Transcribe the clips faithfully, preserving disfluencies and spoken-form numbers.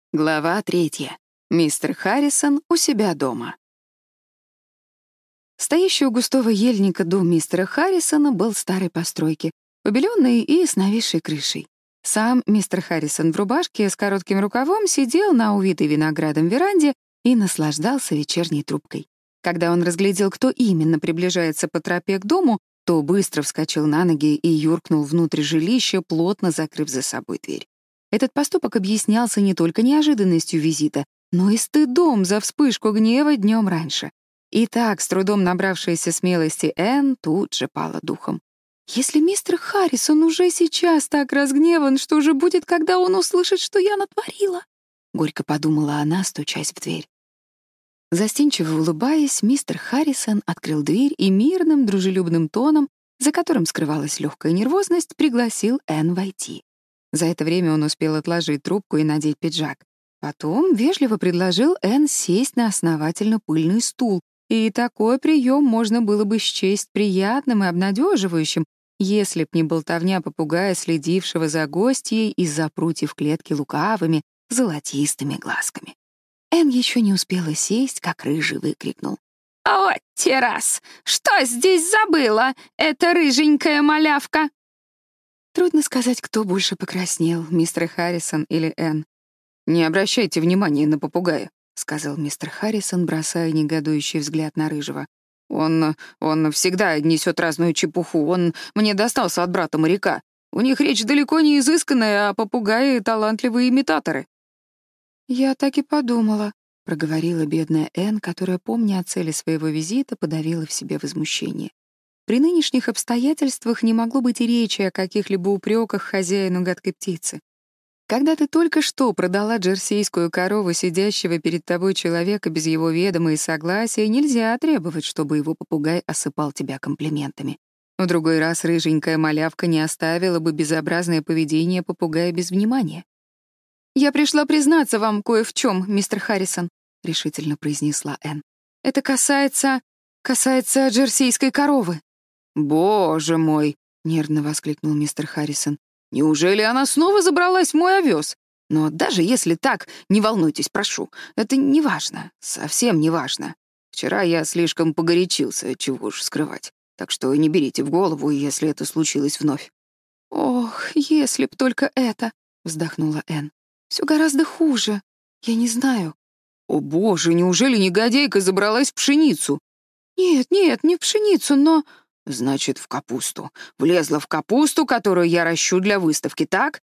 Глава третья. Мистер Харрисон у себя дома. Стоящий у густого ельника дом мистера Харрисона был старой постройки, побеленный и с нависшей крышей. Сам мистер Харрисон в рубашке с коротким рукавом сидел на увитой виноградом веранде и наслаждался вечерней трубкой. Когда он разглядел, кто именно приближается по тропе к дому, то быстро вскочил на ноги и юркнул внутрь жилища, плотно закрыв за собой дверь. Этот поступок объяснялся не только неожиданностью визита, но и стыдом за вспышку гнева днем раньше. И так, с трудом набравшаяся смелости Энн тут же пала духом. «Если мистер Харрисон уже сейчас так разгневан, что же будет, когда он услышит, что я натворила?» — горько подумала она, стучась в дверь. Застенчиво улыбаясь, мистер Харрисон открыл дверь и мирным, дружелюбным тоном, за которым скрывалась легкая нервозность, пригласил Энн войти. За это время он успел отложить трубку и надеть пиджак. Потом вежливо предложил Энн сесть на основательно пыльный стул, и такой прием можно было бы счесть приятным и обнадеживающим, если б не болтовня попугая, следившего за гостьей из-за прутьев клетки лукавыми, золотистыми глазками. Энн еще не успела сесть, как рыжий выкрикнул: «О, террас! Что здесь забыла, эта рыженькая малявка?» Трудно сказать, кто больше покраснел, мистер Харрисон или Энн. «Не обращайте внимания на попугая», — сказал мистер Харрисон, бросая негодующий взгляд на рыжего. «Он... он всегда несет разную чепуху. Он мне достался от брата-моряка. У них речь далеко не изысканная, а попугаи — талантливые имитаторы». «Я так и подумала», — проговорила бедная Энн, которая, помня о цели своего визита, подавила в себе возмущение. При нынешних обстоятельствах не могло быть и речи о каких-либо упреках хозяину гадкой птицы. Когда ты только что продала джерсийскую корову сидящего перед тобой человека без его ведома и согласия, нельзя требовать, чтобы его попугай осыпал тебя комплиментами. В другой раз рыженькая малявка не оставила бы безобразное поведение попугая без внимания. «Я пришла признаться вам кое в чем, мистер Харрисон», — решительно произнесла Энн. «Это касается... касается джерсийской коровы». «Боже мой!» — нервно воскликнул мистер Харрисон. «Неужели она снова забралась в мой овес? Но даже если так, не волнуйтесь, прошу. Это не важно, совсем не важно. Вчера я слишком погорячился, чего уж скрывать. Так что не берите в голову, если это случилось вновь». «Ох, если б только это!» — вздохнула Энн. «Все гораздо хуже. Я не знаю». «О боже, неужели негодяйка забралась в пшеницу?» «Нет, нет, не в пшеницу, но...» «Значит, в капусту. Влезла в капусту, которую я ращу для выставки, так?»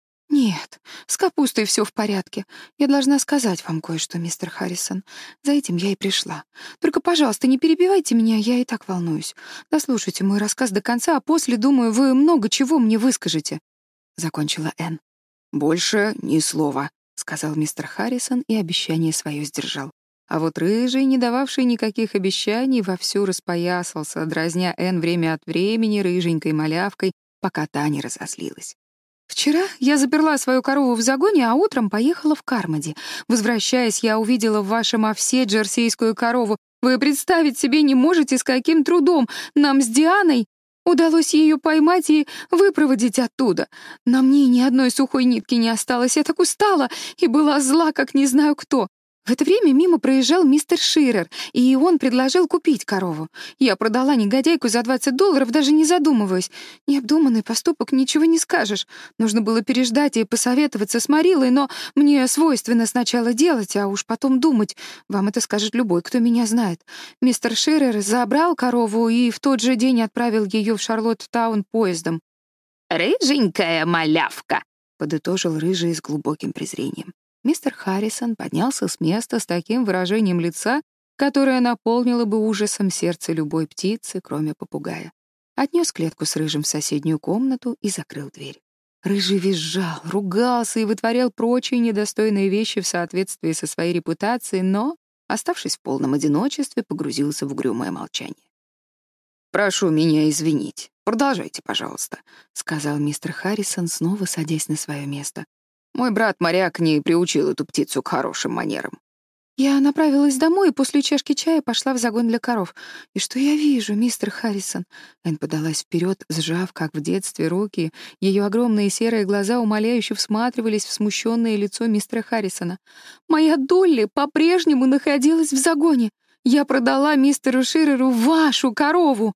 «Нет, с капустой все в порядке. Я должна сказать вам кое-что, мистер Харрисон. За этим я и пришла. Только, пожалуйста, не перебивайте меня, я и так волнуюсь. Дослушайте мой рассказ до конца, а после, думаю, вы много чего мне выскажете», — закончила Энн. «Больше ни слова», — сказал мистер Харрисон и обещание свое сдержал. А вот рыжий, не дававший никаких обещаний, вовсю распоясался, дразня Энн время от времени рыженькой малявкой, пока та не разозлилась. «Вчера я заперла свою корову в загоне, а утром поехала в Кармоди. Возвращаясь, я увидела в вашем овсе джерсийскую корову. Вы представить себе не можете, с каким трудом нам с Дианой удалось ее поймать и выпроводить оттуда. На мне ни одной сухой нитки не осталось. Я так устала и была зла, как не знаю кто. В это время мимо проезжал мистер Ширер, и он предложил купить корову. Я продала негодяйку за двадцать долларов, даже не задумываясь. Необдуманный поступок, ничего не скажешь. Нужно было переждать и посоветоваться с Марилой, но мне свойственно сначала делать, а уж потом думать. Вам это скажет любой, кто меня знает. Мистер Ширер забрал корову и в тот же день отправил ее в Шарлоттаун поездом. «Рыженькая малявка», — подытожил рыжий с глубоким презрением. Мистер Харрисон поднялся с места с таким выражением лица, которое наполнило бы ужасом сердце любой птицы, кроме попугая. Отнес клетку с рыжим в соседнюю комнату и закрыл дверь. Рыжий визжал, ругался и вытворял прочие недостойные вещи в соответствии со своей репутацией, но, оставшись в полном одиночестве, погрузился в угрюмое молчание. «Прошу меня извинить. Продолжайте, пожалуйста», — сказал мистер Харрисон, снова садясь на свое место. «Мой брат-моряк не приучил эту птицу к хорошим манерам». Я направилась домой и после чашки чая пошла в загон для коров. И что я вижу, мистер Харрисон? Энн подалась вперед, сжав, как в детстве, руки. Ее огромные серые глаза умоляюще всматривались в смущенное лицо мистера Харрисона. Моя Долли по-прежнему находилась в загоне. Я продала мистеру Ширеру вашу корову.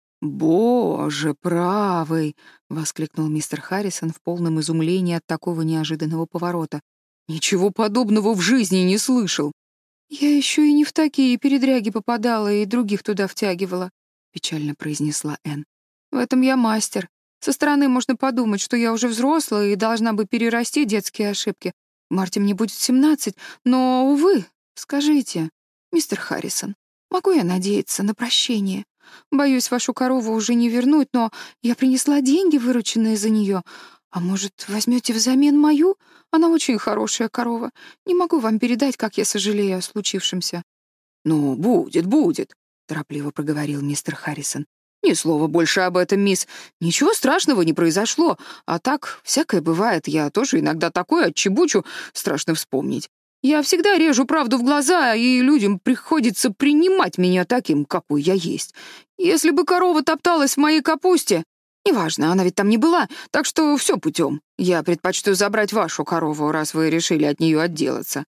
«Боже правый!» — воскликнул мистер Харрисон в полном изумлении от такого неожиданного поворота. «Ничего подобного в жизни не слышал!» «Я еще и не в такие передряги попадала и других туда втягивала», — печально произнесла Энн. «В этом я мастер. Со стороны можно подумать, что я уже взрослая и должна бы перерасти детские ошибки. В марте мне будет семнадцать, но, увы, скажите, мистер Харрисон, могу я надеяться на прощение? Боюсь, вашу корову уже не вернуть, но я принесла деньги, вырученные за нее. А может, возьмете взамен мою? Она очень хорошая корова. Не могу вам передать, как я сожалею о случившемся». «Ну, будет, будет», — торопливо проговорил мистер Харрисон. «Ни слова больше об этом, мисс. Ничего страшного не произошло. А так, всякое бывает. Я тоже иногда такое отчебучу, страшно вспомнить. Я всегда режу правду в глаза, и людям приходится принимать меня таким, какой я есть. Если бы корова топталась в моей капусте... Неважно, она ведь там не была, так что все путем. Я предпочту забрать вашу корову, раз вы решили от нее отделаться».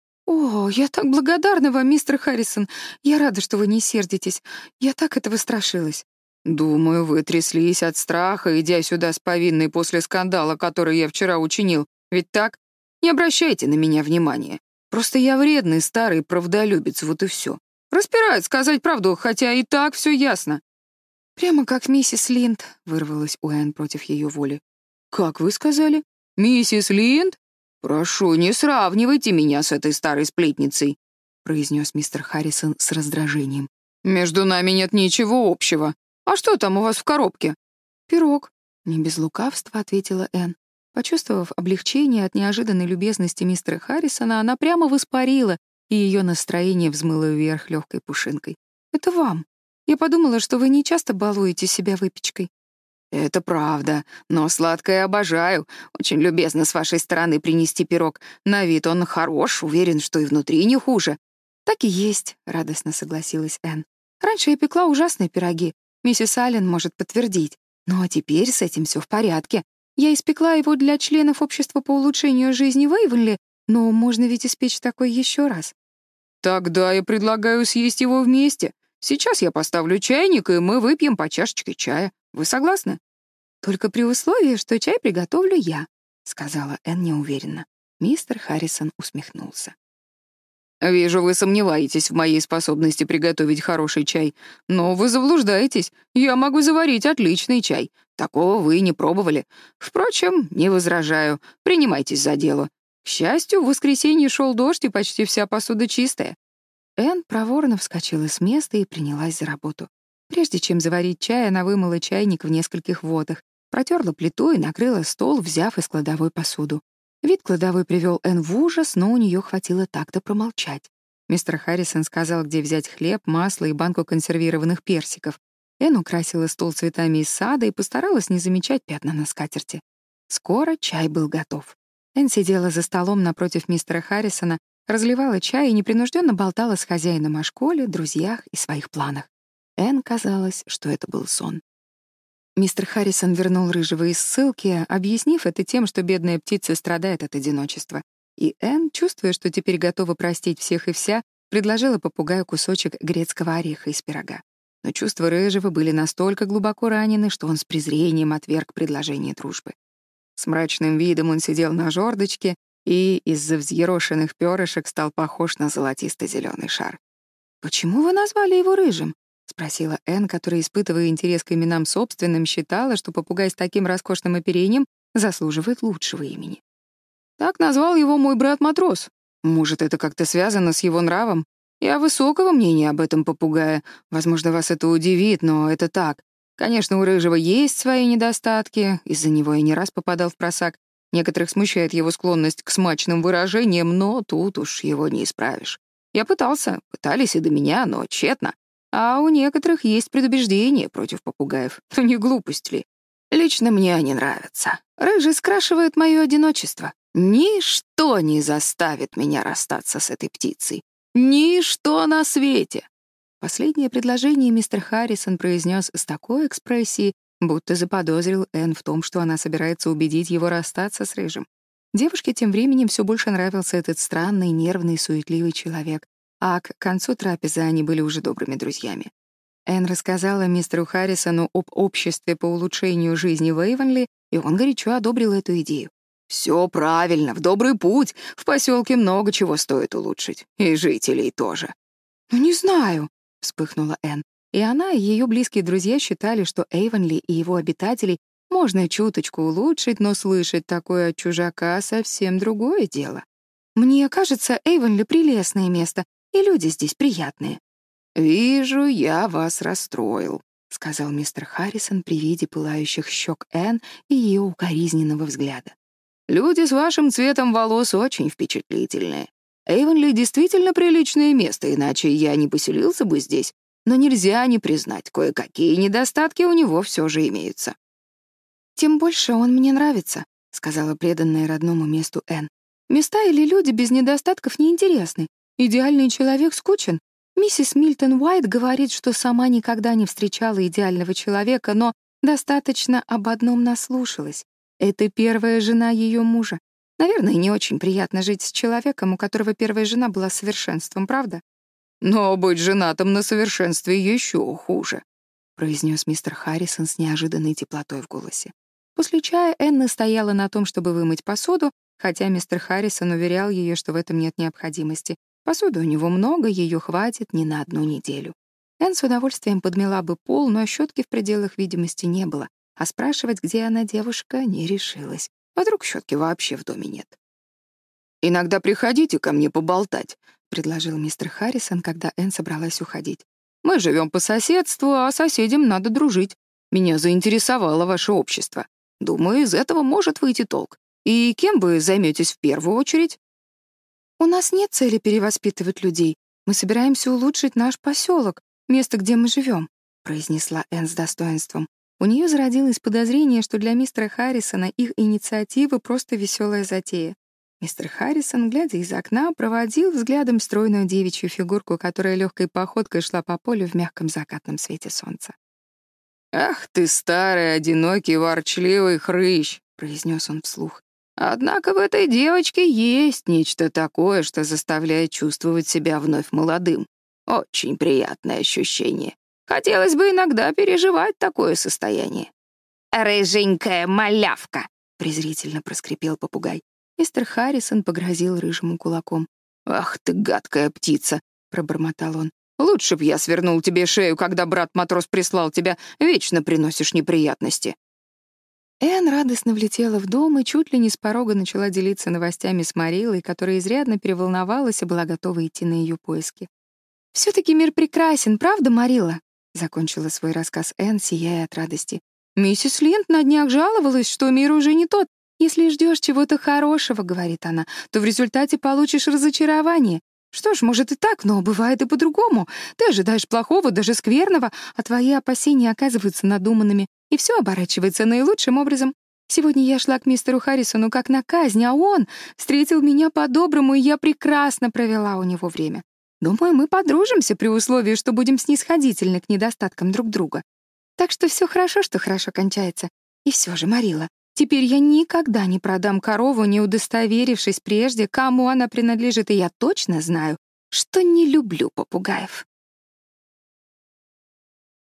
«О, я так благодарна вам, мистер Харрисон. Я рада, что вы не сердитесь. Я так этого страшилась». «Думаю, вы тряслись от страха, идя сюда с повинной после скандала, который я вчера учинил. Ведь так? Не обращайте на меня внимания. Просто я вредный старый правдолюбец, вот и все. Распирает сказать правду, хотя и так все ясно». «Прямо как миссис Линд», — вырвалась у Энн против ее воли. «Как вы сказали? Миссис Линд? Прошу, не сравнивайте меня с этой старой сплетницей», — произнес мистер Харрисон с раздражением. «Между нами нет ничего общего. А что там у вас в коробке?» «Пирог», — не без лукавства ответила Энн. Почувствовав облегчение от неожиданной любезности мистера Харрисона, она прямо воспарила, и ее настроение взмыло вверх легкой пушинкой. «Это вам. Я подумала, что вы не часто балуете себя выпечкой». «Это правда, но сладкое обожаю. Очень любезно с вашей стороны принести пирог. На вид он хорош, уверен, что и внутри не хуже». «Так и есть», — радостно согласилась Энн. «Раньше я пекла ужасные пироги. Миссис Аллен может подтвердить. Ну а теперь с этим все в порядке. Я испекла его для членов общества по улучшению жизни в Эйвенли, но можно ведь испечь такой еще раз». «Тогда я предлагаю съесть его вместе. Сейчас я поставлю чайник, и мы выпьем по чашечке чая. Вы согласны?» «Только при условии, что чай приготовлю я», — сказала Энн неуверенно. Мистер Харрисон усмехнулся. «Вижу, вы сомневаетесь в моей способности приготовить хороший чай. Но вы заблуждаетесь. Я могу заварить отличный чай. Такого вы не пробовали. Впрочем, не возражаю. Принимайтесь за дело. К счастью, в воскресенье шел дождь, и почти вся посуда чистая». Энн проворно вскочила с места и принялась за работу. Прежде чем заварить чай, она вымыла чайник в нескольких водах, протерла плиту и накрыла стол, взяв из кладовой посуду. Вид кладовой привел Энн в ужас, но у нее хватило так-то промолчать. Мистер Харрисон сказал, где взять хлеб, масло и банку консервированных персиков. Энн украсила стол цветами из сада и постаралась не замечать пятна на скатерти. Скоро чай был готов. Энн сидела за столом напротив мистера Харрисона, разливала чай и непринужденно болтала с хозяином о школе, друзьях и своих планах. Энн казалось, что это был сон. Мистер Харрисон вернул Рыжего из ссылки, объяснив это тем, что бедная птица страдает от одиночества. И Энн, чувствуя, что теперь готова простить всех и вся, предложила попугаю кусочек грецкого ореха из пирога. Но чувства Рыжего были настолько глубоко ранены, что он с презрением отверг предложение дружбы. С мрачным видом он сидел на жердочке и из-за взъерошенных перышек стал похож на золотисто-зеленый шар. «Почему вы назвали его Рыжим?» — спросила Энн, которая, испытывая интерес к именам собственным, считала, что попугай с таким роскошным оперением заслуживает лучшего имени. «Так назвал его мой брат-матрос. Может, это как-то связано с его нравом? Я высокого мнения об этом попугае. Возможно, вас это удивит, но это так. Конечно, у Рыжего есть свои недостатки, из-за него я не раз попадал в просак. Некоторых смущает его склонность к смачным выражениям, но тут уж его не исправишь. Я пытался, пытались и до меня, но тщетно. А у некоторых есть предубеждения против попугаев. Ну не глупость ли? Лично мне они нравятся. Рыжий скрашивает мое одиночество. Ничто не заставит меня расстаться с этой птицей. Ничто на свете!» Последнее предложение мистер Харрисон произнес с такой экспрессией, будто заподозрил Энн в том, что она собирается убедить его расстаться с Рыжим. Девушке тем временем все больше нравился этот странный, нервный, суетливый человек, а к концу трапезы они были уже добрыми друзьями. Энн рассказала мистеру Харрисону об обществе по улучшению жизни в Эйвонли, и он горячо одобрил эту идею. «Все правильно, в добрый путь. В поселке много чего стоит улучшить. И жителей тоже». «Ну, не знаю», — вспыхнула Энн. И она, и ее близкие друзья считали, что Эйвонли и его обитателей можно чуточку улучшить, но слышать такое от чужака — совсем другое дело. «Мне кажется, Эйвонли — прелестное место, и люди здесь приятные». «Вижу, я вас расстроил», — сказал мистер Харрисон при виде пылающих щек Энн и ее укоризненного взгляда. «Люди с вашим цветом волос очень впечатлительные. Эйвонли действительно приличное место, иначе я не поселился бы здесь, но нельзя не признать, кое-какие недостатки у него все же имеются». «Тем больше он мне нравится», — сказала преданная родному месту Энн. «Места или люди без недостатков неинтересны. Идеальный человек скучен. Миссис Мильтон Уайт говорит, что сама никогда не встречала идеального человека, но достаточно об одном наслушалась. Это первая жена ее мужа. Наверное, не очень приятно жить с человеком, у которого первая жена была совершенством, правда?» «Но быть женатым на совершенстве еще хуже», — произнес мистер Харрисон с неожиданной теплотой в голосе. После чая Энн стояла на том, чтобы вымыть посуду, хотя мистер Харрисон уверял ее, что в этом нет необходимости. Посуды у него много, ее хватит не на одну неделю. Энн с удовольствием подмела бы пол, но щетки в пределах видимости не было, а спрашивать, где она девушка, не решилась. Вдруг щетки вообще в доме нет. «Иногда приходите ко мне поболтать», — предложил мистер Харрисон, когда Энн собралась уходить. «Мы живем по соседству, а соседям надо дружить. Меня заинтересовало ваше общество. Думаю, из этого может выйти толк. И кем вы займетесь в первую очередь?» «У нас нет цели перевоспитывать людей. Мы собираемся улучшить наш поселок, место, где мы живем», — произнесла Энн с достоинством. У нее зародилось подозрение, что для мистера Харрисона их инициатива просто веселая затея. Мистер Харрисон, глядя из окна, проводил взглядом стройную девичью фигурку, которая легкой походкой шла по полю в мягком закатном свете солнца. «Ах ты, старый, одинокий, ворчливый хрыщ», — произнес он вслух. «Однако в этой девочке есть нечто такое, что заставляет чувствовать себя вновь молодым. Очень приятное ощущение. Хотелось бы иногда переживать такое состояние». «Рыженькая малявка», — презрительно проскрипел попугай. Мистер Харрисон погрозил рыжему кулаком. «Ах ты, гадкая птица», — пробормотал он. «Лучше б я свернул тебе шею, когда брат-матрос прислал тебя. Вечно приносишь неприятности». Энн радостно влетела в дом и чуть ли не с порога начала делиться новостями с Марилой, которая изрядно переволновалась и была готова идти на ее поиски. «Все-таки мир прекрасен, правда, Марила?» — закончила свой рассказ Энн, сияя от радости. «Миссис Линд на днях жаловалась, что мир уже не тот. Если ждешь чего-то хорошего, — говорит она, — то в результате получишь разочарование. Что ж, может и так, но бывает и по-другому. Ты ожидаешь плохого, даже скверного, а твои опасения оказываются надуманными, и все оборачивается наилучшим образом. Сегодня я шла к мистеру Харрисону как на казнь, а он встретил меня по-доброму, и я прекрасно провела у него время. Думаю, мы подружимся при условии, что будем снисходительны к недостаткам друг друга. Так что все хорошо, что хорошо кончается. И все же, Марила, теперь я никогда не продам корову, не удостоверившись прежде, кому она принадлежит, и я точно знаю, что не люблю попугаев».